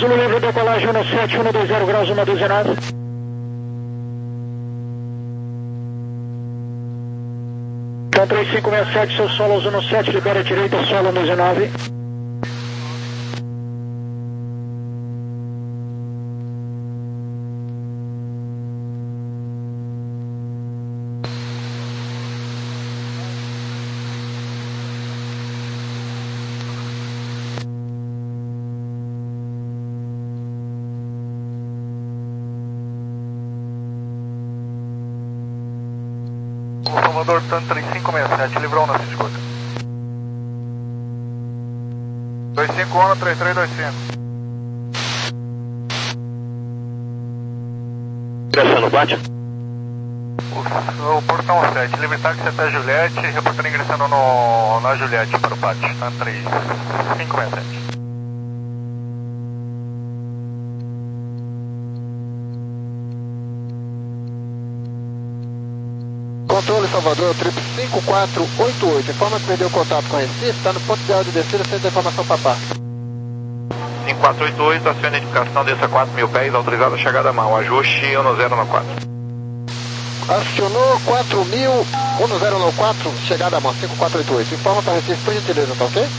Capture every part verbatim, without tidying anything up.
Zulu livre, decolagem um sete, um dois zero graus, um dezenove. Então três cinco seis sete, seu solo um sete, libera a direita, solo um dezenove. Salvador, Tanto três cinco seis sete, livrou na escuta. dois cinco um, três três dois cinco. Direção no bate? O, o portão sete, livre táxi até Juliette, reportando ingressando no, na Juliette para o pátio, Tanto três cinco seis sete. Controle Salvador, trip cinco quatro oito oito, informa que perdeu contato com Recife, está no ponto ideal de descida, sendo a informação para par. cinco quatro oito oito, aciona a indicação, desça quatro mil pés, autorizada a chegada à mão, ajuste um zero no quatro. Acionou quatro mil, um zero no quatro, chegada à mão, cinco quatro oito oito, informa para Recife, por gentileza, tá ok?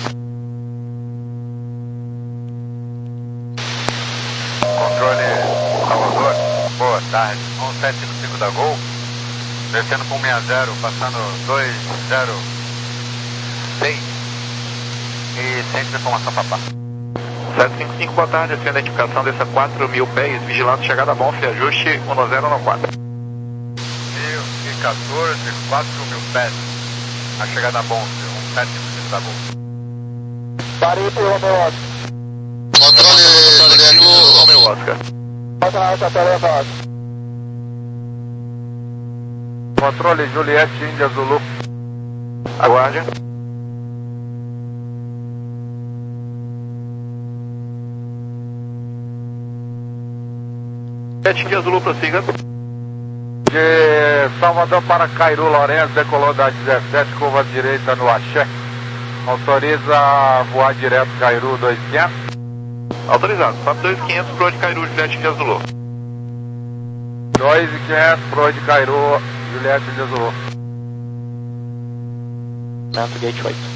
Controle Salvador, boa tarde, um sete cinco cinco da Gol. Descendo para um seis zero, passando dois zero seis e sempre informação papá. sete cinco cinco, boa tarde, acenda a identificação dessa quatro mil pés, vigilante chegada a Bonfe, ajuste um zero no quatro. E quatorze, quatro mil pés, a chegada a Bonfe, um sete cinco cinco da Gol. Parei pro Romeu Oscar. Controle Juliano Romeu Oscar. Bota na alta tarefa, Oscar. Controle Juliette Índia Zulu. Aguarde. Juliette Índia Zulu, prossiga. De Salvador para Cairu, Lourenço, decolou da dezessete, curva direita no Axé. Autoriza a voar direto Cairu dois mil e quinhentos. Autorizado, sobe dois mil e quinhentos pro de Cairu, Juliette Índia Zulu. dois mil e quinhentos pro de Cairu, Juliette Índia Zulu. Mento Gate oito.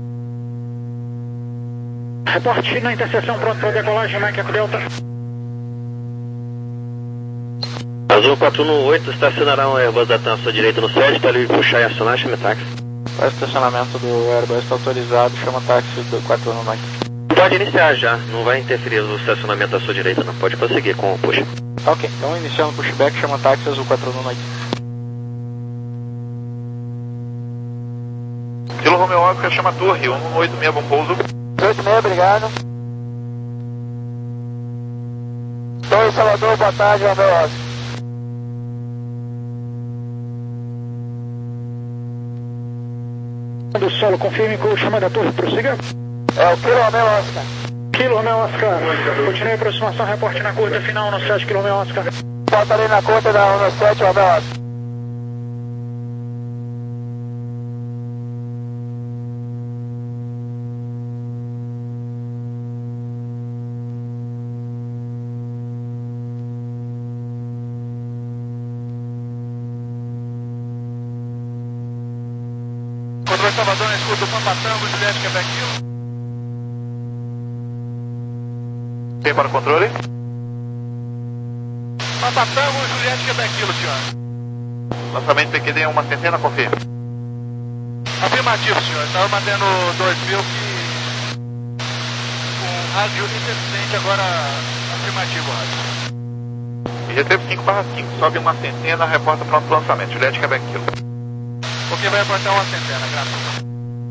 Reporte na interseção, pronto para decolagem, Mike Eco Delta. Azul quatro um oito, estacionará um Airbus da TAM à sua direita no sete, está livre puxar e acionar, chama táxi. O estacionamento do Airbus está autorizado, chama táxi do quatro um oito. Pode iniciar já, não vai interferir no estacionamento à sua direita não, pode prosseguir com o push. Ok, então iniciando o pushback, chama táxi azul quatro um oito. Kilo Romeo Oscar, chama torre, um oito seis, bom pouso. oito seis, obrigado. Torre Salvador, boa tarde, Romeu Oscar. Do solo, confirme com o chamado da torre, prossiga. É o Kilo Romeu Oscar. Kilo Romeo Oscar, continue a aproximação, reporte na curta final, no sete, Kilo Romeo Oscar. Falta ali na conta da um sete, Romeu Oscar. Controle Salvador, na escuta do Pampatango, Juliette Quebec Kilo. Tem para o controle? Pampatango, Juliette Quebec Kilo, senhor. Lançamento P Q D uma centena, confirma. Afirmativo, senhor. Estava mantendo dois mil que... com rádio intermitente, agora afirmativo, rádio. E recebo cinco barra cinco, sobe uma centena, reporta pronto pro lançamento. Juliette Quebec Kilo. Ok, vai reportar uma centena, graças.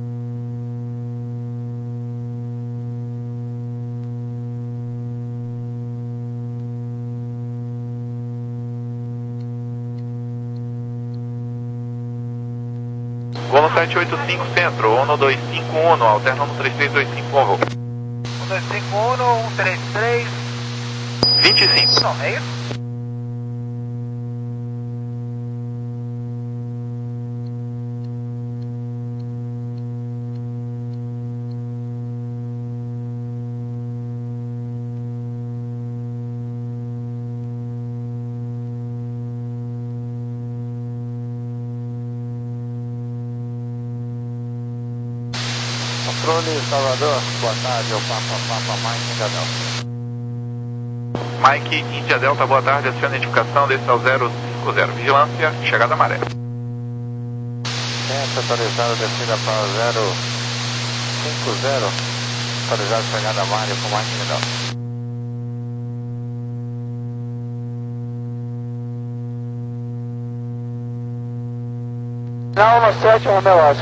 Voo no sete oito cinco centro, um dois cinco um, alterna no três três dois cinco, voo. um dois cinco um, um três três... vinte e cinco. Não, é isso? Controle Salvador, boa tarde, eu Papa Papa Mike India Delta. Mike India Delta, boa tarde, aciona a identificação desse ao zero cinco zero, vigilância, chegada a maré. Centro atualizado, descida para o zero cinco zero, atualizado, chegada a maré com Mike India Delta. Não, no sete, Romeu Oscar.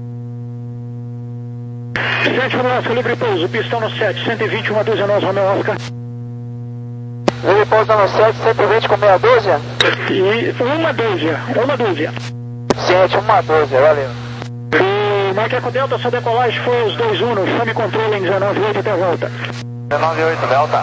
sete, Romeu Oscar, livre pouso, pistão no sete, cento e vinte, uma dúzia, nós, Romeu Oscar. Livre pouso no sete, cento e vinte com meia dúzia? E uma dúzia, uma dúzia. sete, uma dúzia, valeu. E Mike Eco Delta, sua decolagem foi os dois Uno, chame controle em dezenove oito até a volta. dezenove oito, Delta.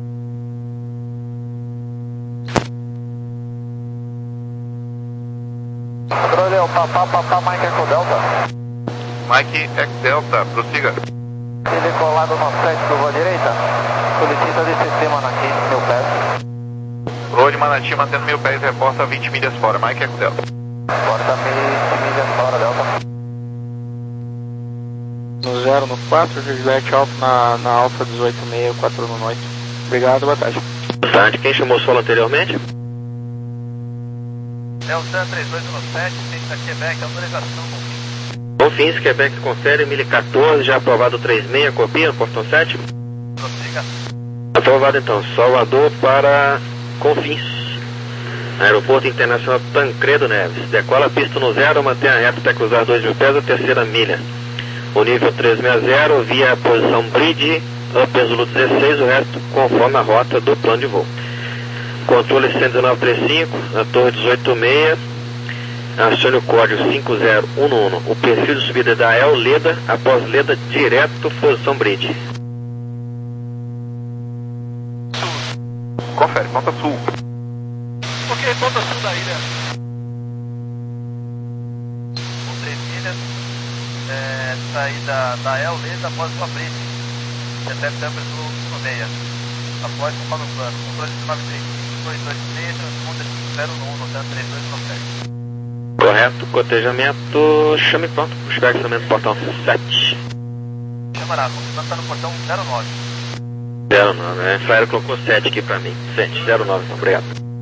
Controle é o Papá, Papá, Mike Eco Delta. Mike Eco Delta, prossiga. Se decolado no sete, curva direita. Solicita de sistema na quinze mil pés. Rua de Manati, mantendo mil pés, reporta vinte milhas fora, Mike Eco Delta. Porta vinte milhas fora, Delta. No zero, no quatro, Juliette Alfa na, na Alfa dezoito seis, quatro no noite. Obrigado, boa tarde. Boa tarde, quem chamou o solo anteriormente? Delta três dois um sete, Pista Quebec, autorização Confins. Confins, Quebec, confere, mil e quatorze, já aprovado três seis, copia, portão sete. Prossiga. Aprovado então, Salvador para Confins. Aeroporto Internacional Tancredo Neves. Decola a pista no zero, mantém a reta até cruzar dois mil pés, a terceira milha. O nível trezentos e sessenta, via a posição bridge, up Zulu dezesseis, o resto conforme a rota do plano de voo. Controle cento e dezenove trinta e cinco, a torre dezoito seis, acione o código cinco zero um um. O perfil de subida da El Leda, após Leda, direto, posição bridge. Confere, ponta sul. Ok, ponta sul da ilha. Com três milhas, é, saída da El Leda após uma bridge. Detecta Upper Zulu seis. Após conforme o plano, controle dezenove trinta. dois dois seis, transponder cinco zero um, notando três dois um sete. Correto, cotejamento, chame pronto, buscar estacionamento do portão sete. Chamará, confirmando está no portão zero nove. zero nove, né? Flyer colocou sete aqui pra mim. sete, zero nove, então, obrigado.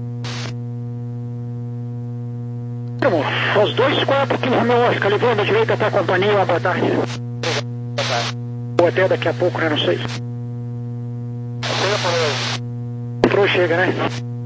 Os dois quatro, aqui no Romeu Oscar, levando a direita até a companhia, uma boa tarde. Boa tarde. Ou até daqui a pouco, né? Não sei. Chega por hoje. Entrou, chega, né?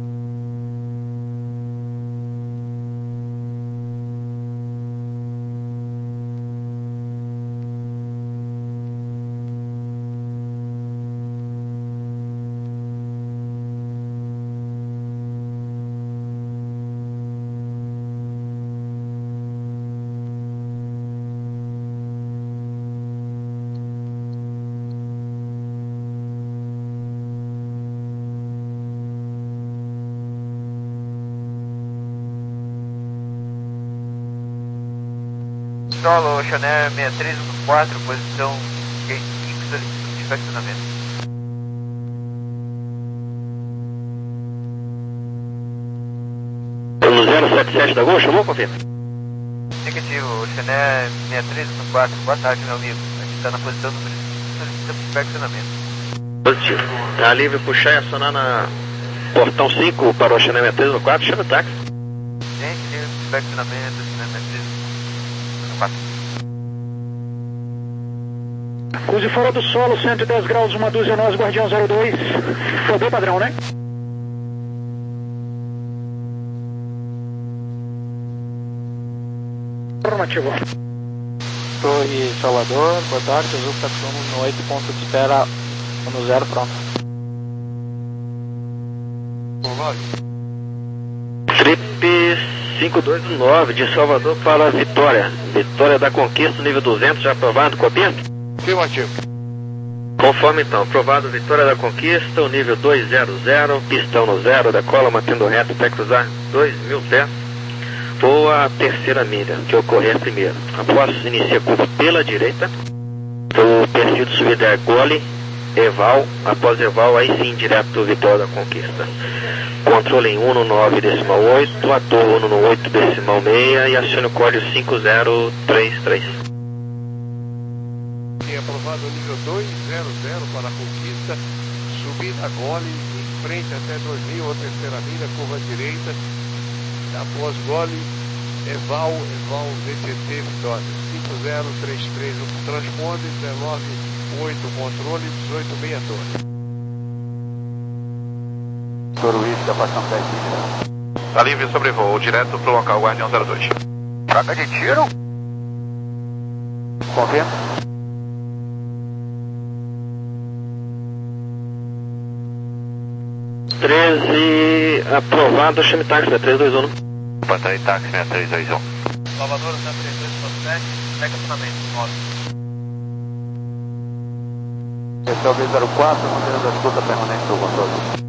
Solo Chanel seis três um quatro, posição gate fixa de estacionamento. No zero sete sete da Gol, chamou, confirma? Negativo, Chanel seis três um quatro, boa tarde, meu amigo. A gente está na posição número cinco, solicita estacionamento. Positivo. Tá livre, puxar e acionar na portão cinco para o Chanel seis três um quatro, chama o táxi. Gente, livre estacionamento, Chanel seis três um quatro. Cruze fora do solo, cento e dez graus, uma dúzia, nós, Guardião zero dois. Foi bem padrão, né? Informativo. Torre Salvador, boa tarde, Azul quatro um no oito, ponto de espera no zero, pronto. Trip cinco dois nove de Salvador para Vitória. Vitória da Conquista, nível duzentos, já aprovado, copia? Afirmativo. Conforme então, aprovado Vitória da Conquista, o nível duzentos, pistão no zero, decola mantendo reto até cruzar dois mil pés. Voa a terceira milha, que ocorrer primeiro. Após inicia a curva pela direita, o perfil de subida é gole, eval, após eval, aí sim, direto Vitória da Conquista. Controle em um no nove decimal oito, ator um no oito decimal seis e acione o código cinco zero três três. elevado ao nível dois zero zero para a conquista, subida gole, em frente até dois mil, a terceira milha, curva direita, após gole, Eval, Eval V T T Vitória, cinco zero três três, transponde, dezenove oito controle, dezoito seis dois. Toro Whisky, abaixando dez milhas. Tá livre sobrevoo, direto pro local, Guardião zero dois. Troca de tiro? Confirma. treze, aprovado, chame táxi, três dois um. Batalha táxi, três dois um. Salvador, três dois sete, pega acionamento, nove. Esse é o B zero quatro, mantendo a escuta permanente do controle.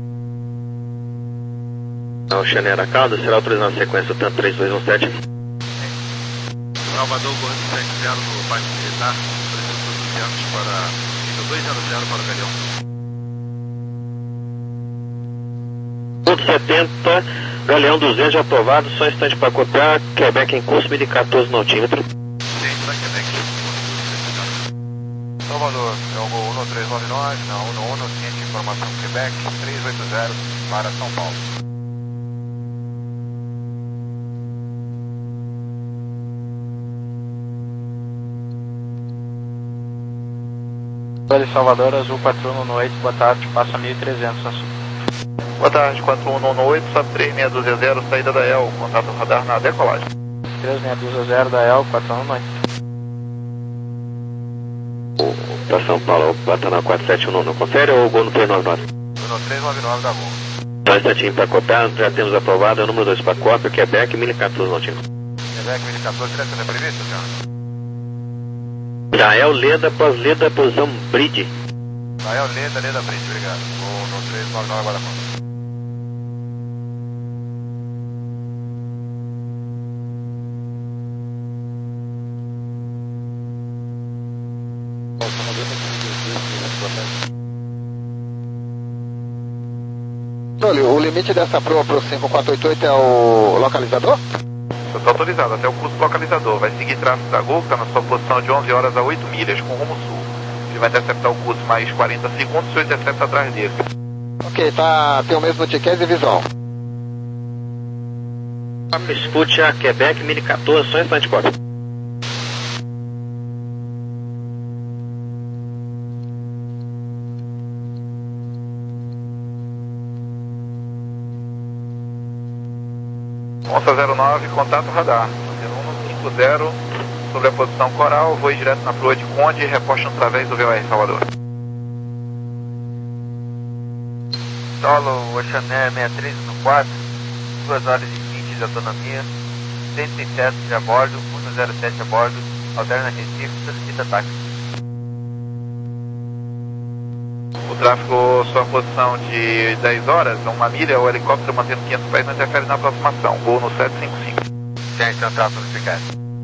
Ao Xanera Caldas, será autorizado a sequência tanto três dois um sete. Salvador, Gordo sete zero no bairro militar, trezentos e duzentos para nível dois zero zero para o Galeão. Ponto setenta, Galeão duzentos aprovado, só instante para copiar, Quebec em curso, mil e quatorze nautímetro. Gente da Quebec. Salvador, é o Gol um três nove nove, na um um, ciente de informação Quebec, três oito zero para São Paulo. Salvador, Azul quatro um um oito, boa tarde, passa mil e trezentos na sul. Boa tarde, quatro um um oito, sobe três seis dois zero, saída da E L, contato radar na decolagem. três seis dois zero da E L, quatro um um oito. Para São Paulo, Batanal quatro sete um, não confere ou o Gol no três nove nove? No três nove nove da Gol. Só instantinho para copiar, já temos aprovado, é o número dois para cópia, Quebec, mil e quatorze nautímetro. Quebec, mil e quatorze, direção é prevista, senhor? Gael, Leda, após Leda, posição Bride. Gael, Leda, Leda, Bride, obrigado. Vou no três nove nove agora. Olha, o limite dessa proa para o cinco quatro oito oito é o localizador? Está autorizado até o curso localizador. Vai seguir tráfego da Gol, que está na sua posição de onze horas a oito milhas, com rumo sul. Ele vai interceptar o curso mais quarenta segundos, se eu intercepta atrás dele. Ok, tá, tem o mesmo ticket e visual. Escute a Quebec, mil e quatorze, só instante, cópia. Onça zero nove, contato radar. um cinco zero, sobre a posição coral, vou direto na proa de Conde e reposto através do V O R Salvador. Solo, Oceaner sessenta e três no quatro, duas horas e vinte de autonomia, cento e sete a bordo, cento e sete a bordo, alterna Recife, solicita táxi. O tráfego, sua posição de dez horas, uma milha, o helicóptero mantendo quinhentos pés não interfere na aproximação. Voo no sete cinco cinco. Gente, central notificado.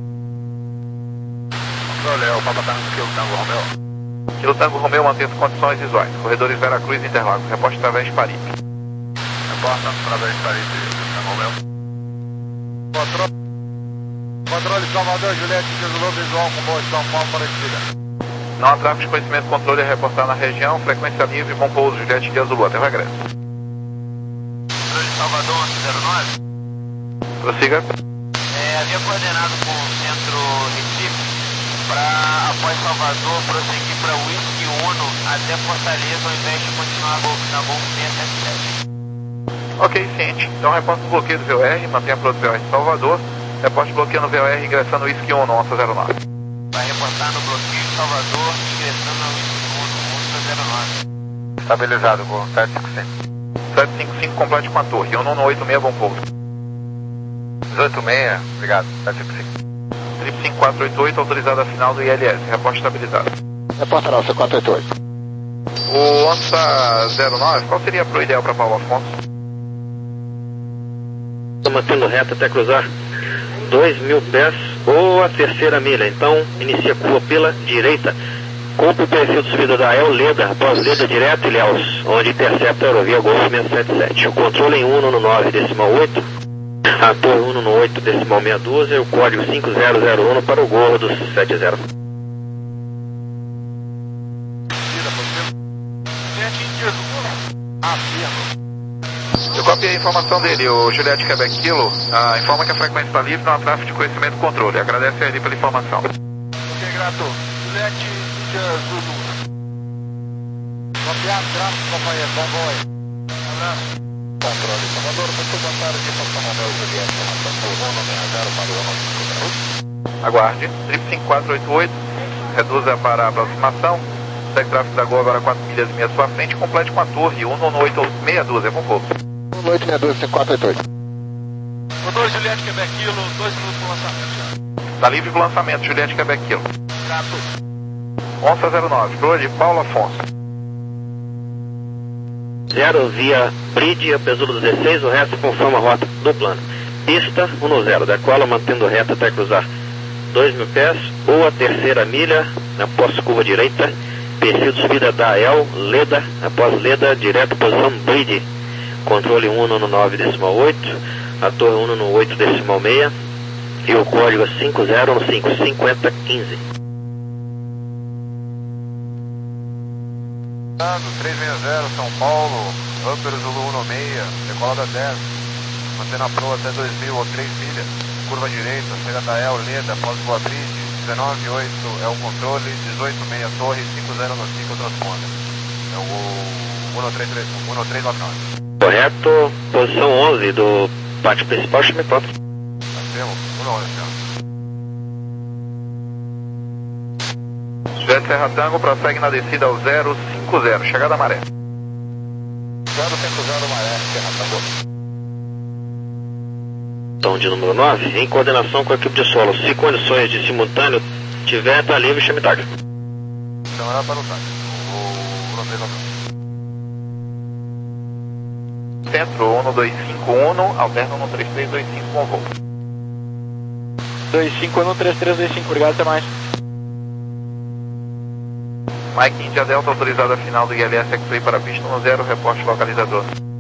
Controle, o Papa Tango, Kilo Tango Romeo. Kilo Tango Romeo mantém as condições visuais. Corredores Veracruz e Interlagos. Reposta através de Paris. Reporta através de Paris, Tango Romeo. Controle. Controle Salvador, Juliette, desolou visual com boa São Paulo para a descida. Não há tráfego de conhecimento e controle a reportar na região. Frequência livre, bom pouso, Juliette de Azul, até o regresso. Controle Salvador, zero nove. Prossiga. É, havia coordenado com o centro Recife para, após Salvador, prosseguir para Whisky Uno até Fortaleza, ao invés de continuar na Gol seiscentos e setenta e sete. Ok, ciente. Então reporta o bloqueio do V O R, mantenha a proa do V O R em Salvador. Reporte bloqueio no V O R, ingressando no Whisky Uno, Onça zero nove. Vai reportar no bloqueio de Salvador, ingressando no Whisky Uno, Onça zero nove. Estabilizado, Gol sete cinco cinco. sete cinco cinco, complete com a torre. um um oito seis, bom pouso. dezoito seis, obrigado, sete cinco cinco. Trip cinco quatro oito oito, autorizada a final do I L S. Reporte estabilizado. Reporta não, cinco quatro oito oito. O Onça zero nove, qual seria a proa ideal para Paulo Afonso? Estou mantendo reto até cruzar dois mil pés ou a terceira milha. Então, inicia a curva pela direita. Cumpre o perfil de subida da El Leda, após Leda direto, Ilhéus, onde intercepta a aerovia Golf seiscentos e setenta e sete. O controle em um um nove, decimal oito. A torre um um oito, decimal meia dúzia. O código cinco zero zero um para o Gordo setenta. a informação dele, o Juliette Quebec Kilo, ah, informa que a frequência está livre, não há tráfego de conhecimento e controle. Agradece a ele pela informação. Ok, grato. Juliette Índia Zulu. Copiado, tráfego, companheiro. Bom voo aí. Um abraço. Controle, Salvador. Muito boa tarde. São Manuel Juliette. Retorno seis zero para o ano. Aguarde. Trip cinco quatro oito oito. Reduza para a aproximação. Segue tráfego da Gol agora quatro milhas e meia à sua frente. Complete com a torre um no oito seis dois. É com voo. um oito seis dois, cinco quatro oito oito. O dois Juliette Quebec Kilo. dois minutos para o lançamento já. Está livre para o lançamento, Juliette Quebec Kilo. Grato. Onça zero nove. Proa de Paulo Afonso. Zero via Bridge, Apesulo dezesseis, o resto conforme a rota do plano. Pista um no zero, decola mantendo reta até cruzar dois mil pés, ou a terceira milha, após curva direita, perfil de subida da El, Leda, após Leda, direto posição Bridge, controle um no nove decimal oito, a torre um no oito decimal seis, e o código é cinco zero no cinco cinquenta quinze. três seis zero, São Paulo, Upper Zulu um seis, decolada dez, mantendo a proa até dois mil ou três milhas, curva direita, chega da El, Leda, pós Boa Bridge, dezenove oito é o controle, dezoito seis torre, cinco zero no cinco transponder. É o um três três um, um três nove nove. Correto, posição onze do pátio principal, chame pronto. Nós temos um onze, senhor. Juliette Serra Tango, prossegue na descida ao zero cinco zero, chegada à maré. zero cinco zero Maré, Serra Tango. Tom de número nove, em coordenação com a equipe de solo. Se condições de simultâneo tiver, está livre, chame táxi. Então era para o táxi. O um três nove nove. Centro um dois cinco um, alterna um três três dois cinco com voo. dois cinco um três três dois cinco, obrigado, até mais. Mike India Delta, autorizada final do I L S X-Ray para pista no zero, reporte localizador.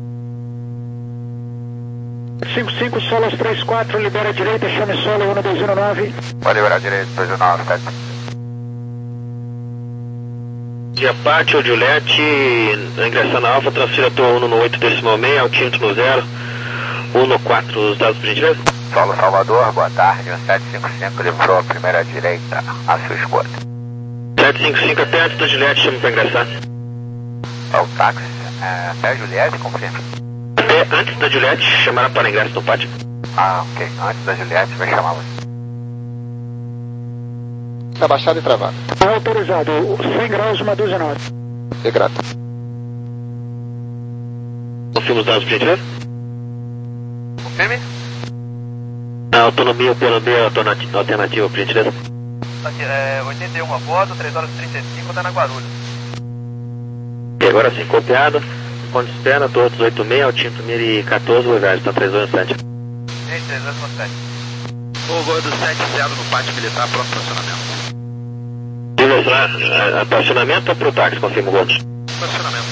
cinco cinco, Solas três quatro, libera a direita, chame solo um dois zero nove. Pode liberar direito, dois zero nove, tá? Dia Pátio, Juliette, ingressando na Alfa, transfira a torre um no oito decimal seis, altímetro no zero, um no quatro, os dados por gentileza. Solo Salvador, boa tarde, um sete cinco cinco, livrou a primeira direita, a sua escolha. sete cinco cinco, até antes da Juliette, chama para ingressar. É o táxi, é, até a Juliette, confirma. Até antes da Juliette, chamará para ingresso no pátio. Ah, ok, antes da Juliette, vai chamar você. Está baixado e travado. Autorizado, cem graus, uma dúzia nove. É grato. Confirma os dados por gentileza. Confirme? A autonomia ou plano B alternativa, alternativa por gentileza. Aqui, é oitenta e um a bordo, três horas e trinta e cinco, tá na Guarulhos. E agora sim, copiado. Quando espera, torre dezoito seis, altímetro mil e quatorze, o viagem está três horas e sete. três horas e sete. O voo do sete zero no pátio militar, pronto estacionamento. Direção, estacionamento ou para o táxi, confirma o gol. Estacionamento.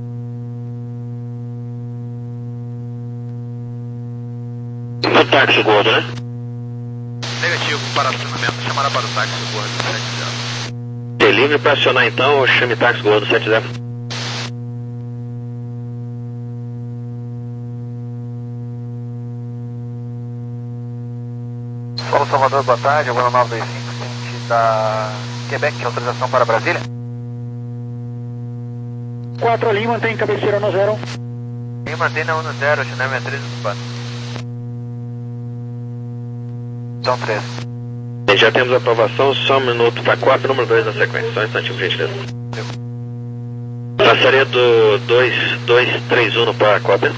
Pro táxi o gordo, né? Negativo, para acionamento, chamará para o táxi o gordo sete zero. Tem livre para acionar então, chame táxi gordo sete zero. Solo Salvador, boa tarde, agora nove dois cinco, sentido da Quebec, autorização para Brasília? quatro ali, mantém cabeceira no zero. Quem mantém na um zero, Chanel sessenta e três ocupado. Então três. E já temos a aprovação, só um minuto para quatro, número dois na sequência, só um instantinho, por gentileza. Passaria do dois dois três um para cópia.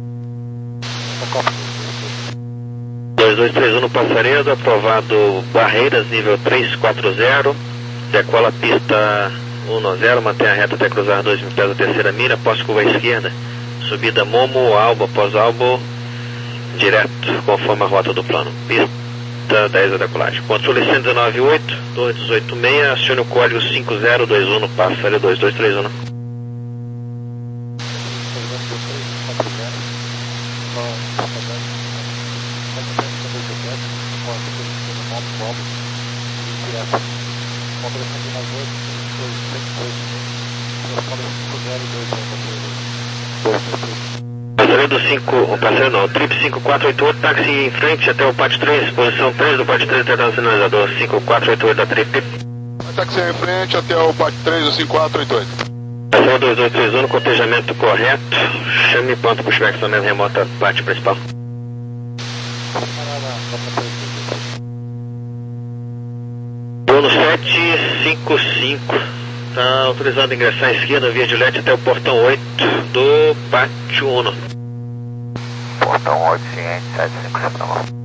dois dois três um no Passaredo, aprovado Barreiras, nível trezentos e quarenta, decola a pista um no zero, mantém a reta até cruzar dois mil pés da terceira milha, após curva à esquerda, subida Momo, Albo, após Albo, direto, conforme a rota do plano, pista dez da decolagem. Controle cento e dezenove oito, torre dezoito seis, acione o código cinco zero dois um no Passaredo dois dois três um. passageiro do cinco, o passageiro não, Trip cinco quatro oito oito, táxi em frente até o Pátio três, posição três do Pátio três, tentando sinalizador cinco quatro oito oito da Trip. Táxi em frente até o Pátio três do cinco quatro oito oito. Passageiro dois dois três um, no cotejamento correto, chame ponto para o pushback remota, Pátio principal. Bônus sete cinco cinco, está autorizado a ingressar à esquerda via de leste até o portão oito do Pátio um. Portão oito, ciente, sete cinco cinco na mão.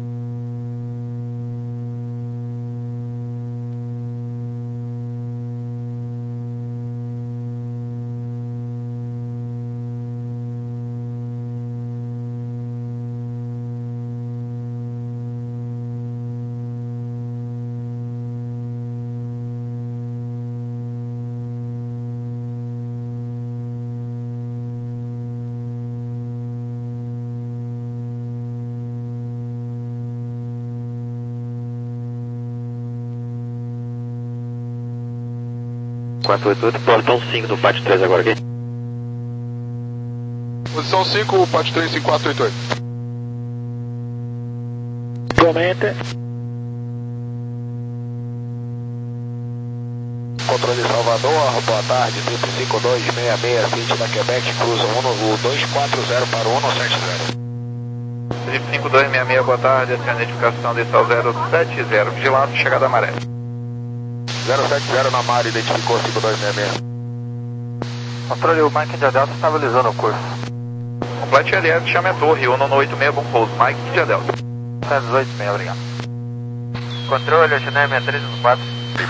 quatro oito oito, portão cinco do Pátio três agora aqui. Posição cinco, Pátio três, cinco quatro oito oito. Igualmente. Controle Salvador, boa tarde, Trip cinco dois seis seis, City da Quebec, cruza o dois quatro zero para o um sete zero. Trip cinco dois seis seis, boa tarde, essa é a identificação de Sal zero sete zero, vigilante, chegada amarela. zero sete zero na Mari, identificou cinco dois seis seis. Controle, o Mike India Delta estabilizando o curso. Complete L S, chame a torre, um nove oito seis, bom pouso, Mike India Delta. sete oito seis, obrigado. Controle, Oceaneia seis três um quatro.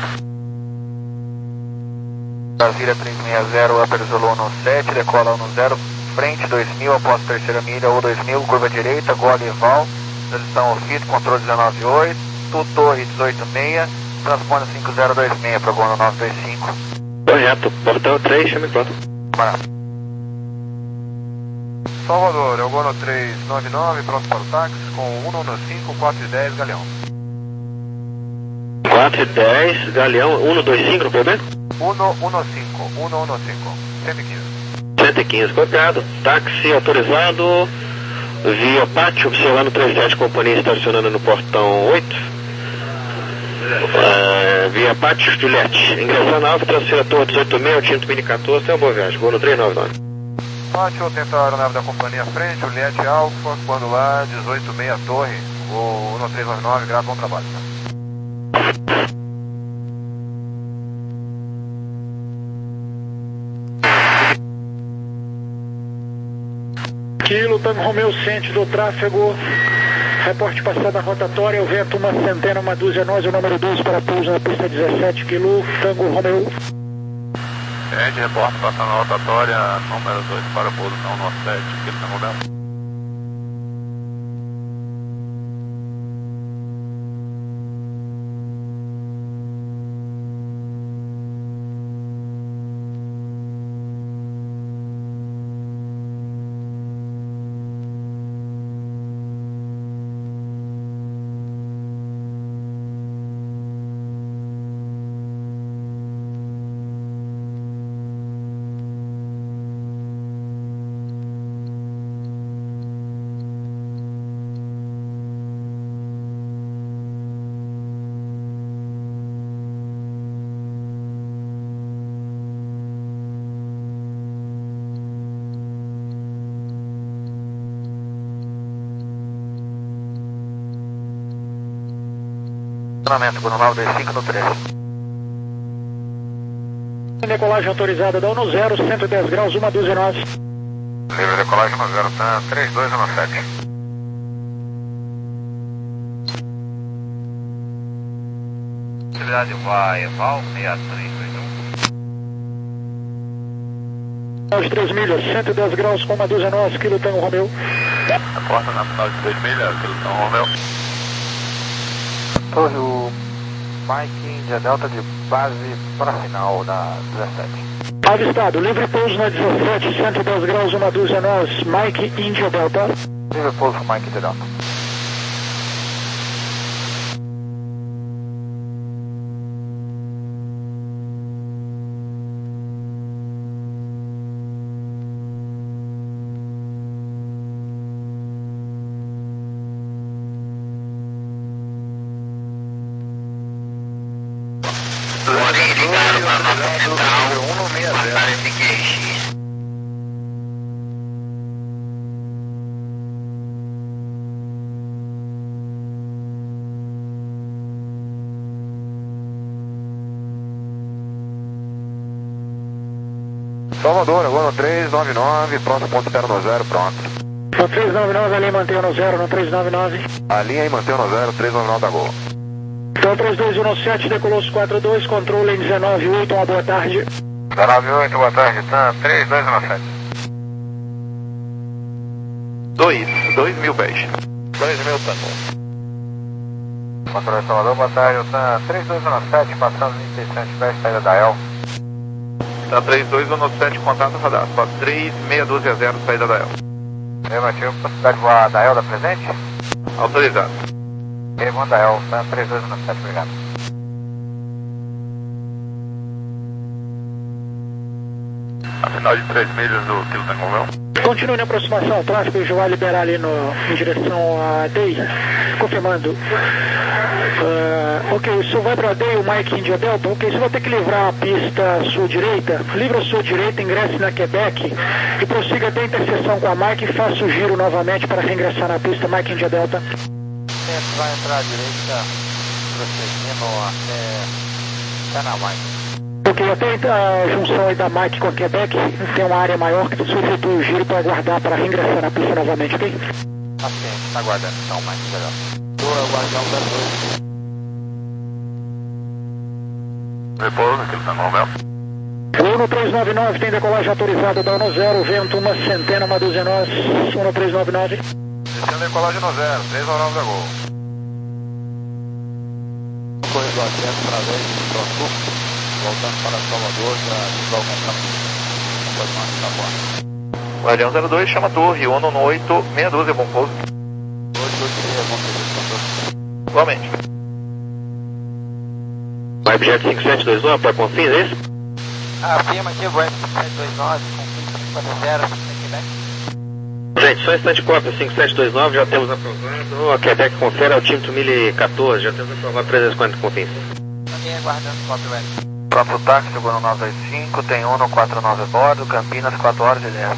Brasília três seis zero, Upper Zulu um sete, decola um zero, frente dois mil, após terceira milha, ou dois mil, curva direita, Gole Val, posição ofício, controle dezenove oito, torre dezoito seis, transpone cinco zero dois seis para o Gono nove dois cinco. Correto, portão três, chame pronto. Bora. Salvador, é o Gono três nove nove, pronto para o táxi, com um nove cinco, quatro e dez, Galeão. quatro e dez, Galeão, um dois cinco no P B? um nove cinco, um nove cinco, cento e quinze. cento e quinze, copiado. Táxi autorizado, via Pátio, observando três sete, companhia estacionando no portão oito. Uh, via Pátio, Juliette. Ingressando na Alfa, transfira Torre dezoito seis, o Tinto Mini quatorze, tem uma boa viagem. Gono três nove nove. Pátio, tentar a aeronave da companhia à frente, Juliette Alfa, quando lá, dezoito seis, Torre, o um três nove nove, grava, bom trabalho. Kilo, Tango Romeu, ciente do tráfego. Reporte passada rotatória, o vento uma centena, uma dúzia, nós, o número dois para pouso na pista dezessete, Kilo, Tango Romeu. É, de reporte passando a rotatória, número dois para pouso na um sete, Kilo Tango Romeu. Estacionamento, Gono nove dois cinco no três. Decolagem autorizada da um zero, cento e dez graus, uma dúzia, nós. Livre decolagem um zero, tá três dois um sete. Atividade vai, Val, seis três dois um. Aos três milhas, cento e dez graus, com uma dúzia, nós, Kilo Tango Romeu. A porta nacional de três milhas, Kilo Tango Romeu. Torre, o Mike India Delta de base para final da dezessete. Avistado, livre pouso na dezessete, cento e dez graus, uma dúzia, nós, Mike India Delta. Livre pouso com Mike India Delta. Salvador, agora no três nove nove, próximo ponto zero no zero, pronto. No três nove nove, ali mantém no zero, no três nove nove. A linha aí mantém no zero, três nove nove da Gol. Então três dois um sete, decolou os quatro dois, controle em dezenove oito, uma boa tarde. dezenove oito, boa tarde, tá, três dois um sete. dois, dois mil pés. dois mil, tá. Controle Salvador, boa tarde, tá, três dois um sete, passando vinte e seis pés, saída da El. Tá, três dois um sete, contato radar, só três seis doze a zero, saída da El. Negativo, possibilidade de voar da El da presente? Autorizado. Pergunta da El, tá, três dois um sete, obrigado. A final de três milhas do Kilo Tango Romeo. Continue na aproximação, o tráfego já vai liberar ali no, em direção a D I, confirmando. Uh, ok, o senhor vai para D I, o Mike India Delta, ok, você vai ter que livrar a pista à sua direita, livra a sua direita, ingresse na Quebec e prossiga até a interseção com a Mike e faça o giro novamente para reingressar na pista, Mike India Delta. Você vai entrar à direita, prosseguindo até, até na Mike. Ok, até a junção aí da Mike com a Quebec, tem uma área maior que você efetua o giro para aguardar para reingressar na pista novamente, ok? Assim, está aguardando, então, Mike, melhor. Estou aguardando o zero dois. Repouso, aqui no Romeo. Uno três nove nove, tem decolagem autorizada da Uno zero, vento uma centena, uma dúzia nós, Uno três nove nove. Descendo decolagem no zero, três nove nove da Gol. Corredor acesso para dez, Sul, voltando para Salvador, para deslocar para a pista. Pode mandar fora. Guardião zero dois, chama a torre, Uno no oito, meia dúzia, bom pouso. oito dois três, bom pouso. Igualmente. Webjet cinco sete dois nove para Confins, é isso? Afirma aqui, Web cinco sete dois nove, Confins cinco zero, Quebec. Gente, só instante cópia, cinco sete dois nove, já temos aprovado. A Quebec confere altímetro mil e quatorze, já temos aprovado trezentos e quarenta Confins. Também aguardando cópia, Web. Próprio táxi, Uno nove dois cinco, tem Uno quatro nove a bordo, Campinas, quatro horas e dez.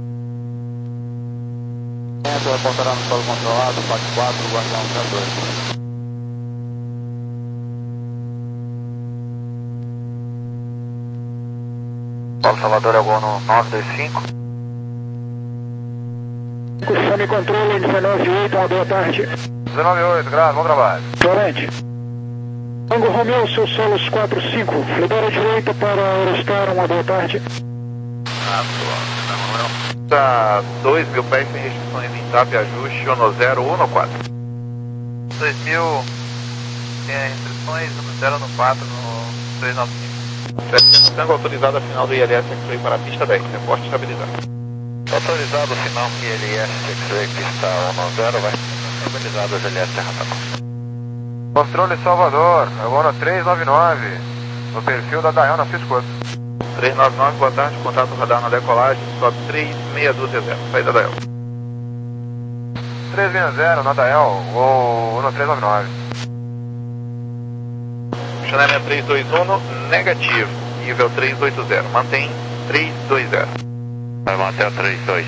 Entra, apontará no solo controlado, quatro quatro, Guardião zero dois. Paulo Salvador é o Uno nove dois cinco. Chame controle em dezenove oito, uma boa tarde. dezenove oito, graças, bom trabalho. Excelente. Tango Romeo, seus solos quatro cinco, libera a direita para Eurostar, uma boa tarde. Tá, dois mil pés sem restrições em T A P, ajuste, Uno zero, Uno quatro. dois mil, tem restrições, Uno zero, Uno quatro, no três nove cinco. Descendo tango autorizado a final do I L S X-Ray para a pista dez, reporte estabilizado. Autorizado o final I L S X-Ray pista Uno zero, vai estabilizado as L S Terra. Controle Salvador, agora três nove nove, no perfil da Dayana Fiscoto. três nove nove, boa tarde, contato radar na decolagem, só três seis doze a zero, saída da El. três seis zero, na Dael, ou no três nove nove. Chanel três dois um, negativo, nível três oito zero, mantém três dois zero. Vai manter o três dois.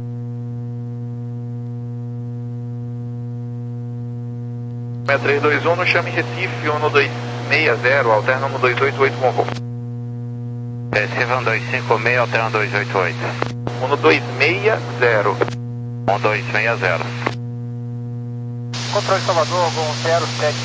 três dois um, chame Recife, Uno dois seis zero, alterna Uno dois oito oito com voo. Recife um dois cinco seis, alterna dois oito oito. Uno dois seis zero. um dois seis zero. Controle Salvador, voo zero sete